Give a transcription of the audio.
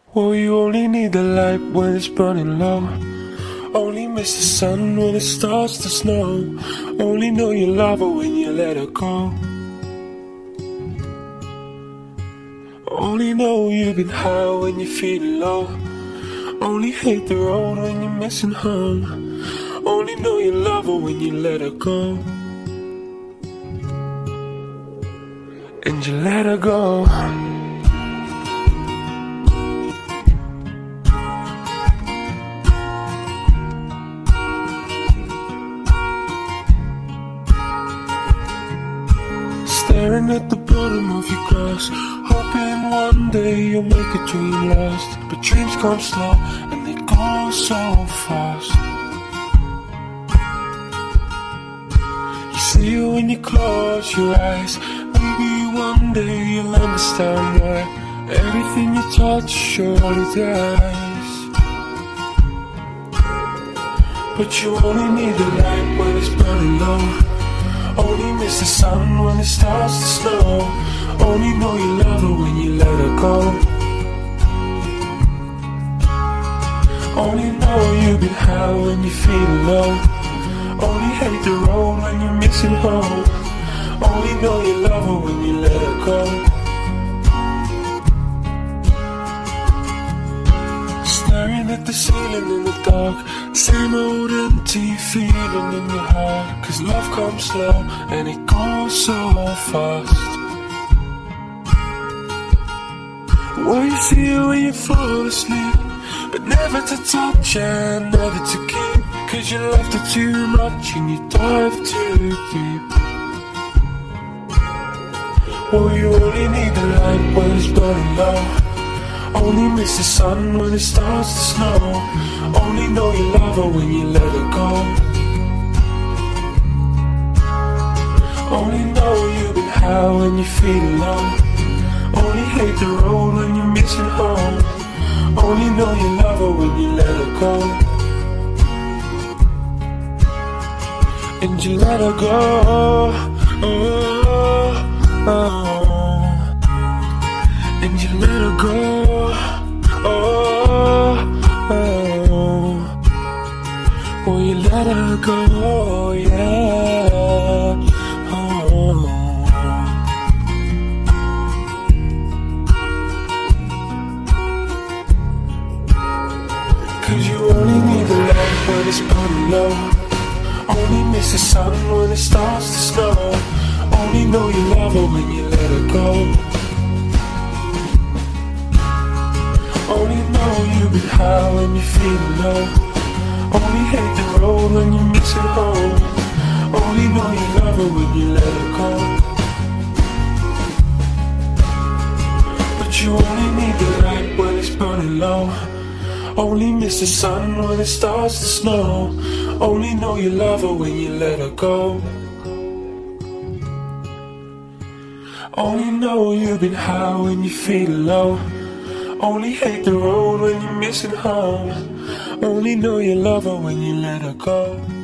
Well, you only need the light when it's burning low. Only miss the sun when it starts to snow. Only know you love her when you let her go. Only know you've been high when you're feeling low. Only hate the road when you're missing home. Only know you love her when you let her go. And you let her go. Staring at the bottom of your glass, hoping one day you'll make a dream last. But dreams come slow and they go so fast. You see it when you close your eyes. Maybe one day you'll understand why everything you touch surely dies. But you only need the light when it's burning low. Only miss the sun when it starts to snow. Only know you love her when you let her go. Only know you've been high when you're feeling low. Only hate the road when you're missing home. Only know you love her when you let her go. Staring at the ceiling in the dark, same old empty feeling in your heart. Cause love comes slow and it goes so fast. Well, you see it when you fall asleep, but never to touch and never to keep. Cause you loved her too much and you dive too deep. Well, you only need the light when it's burning low. Only miss the sun when it starts to snow. Only know you love her when you let her go. Only know you've been high when you're feeling low. Only hate the road when you're missing home. Only know you love her when you let her go. And you let her go. Oh, oh. And you let her go. Oh, oh. Well, you let her go, yeah. Oh. Cause you only need the light when it's burning low. Only miss the sun when it starts to snow. Only know you love her when you let her go. Only know you've been high when you're feeling low. Only hate the road when you're missing home. Only know you love her when you let her go. But you only need the light when it's burning low. Only miss the sun when it starts to snow. Only know you love her when you let her go. Only know you've been high when you're feeling low. Only hate the road when you're missing home. Only know you love her when you let her go.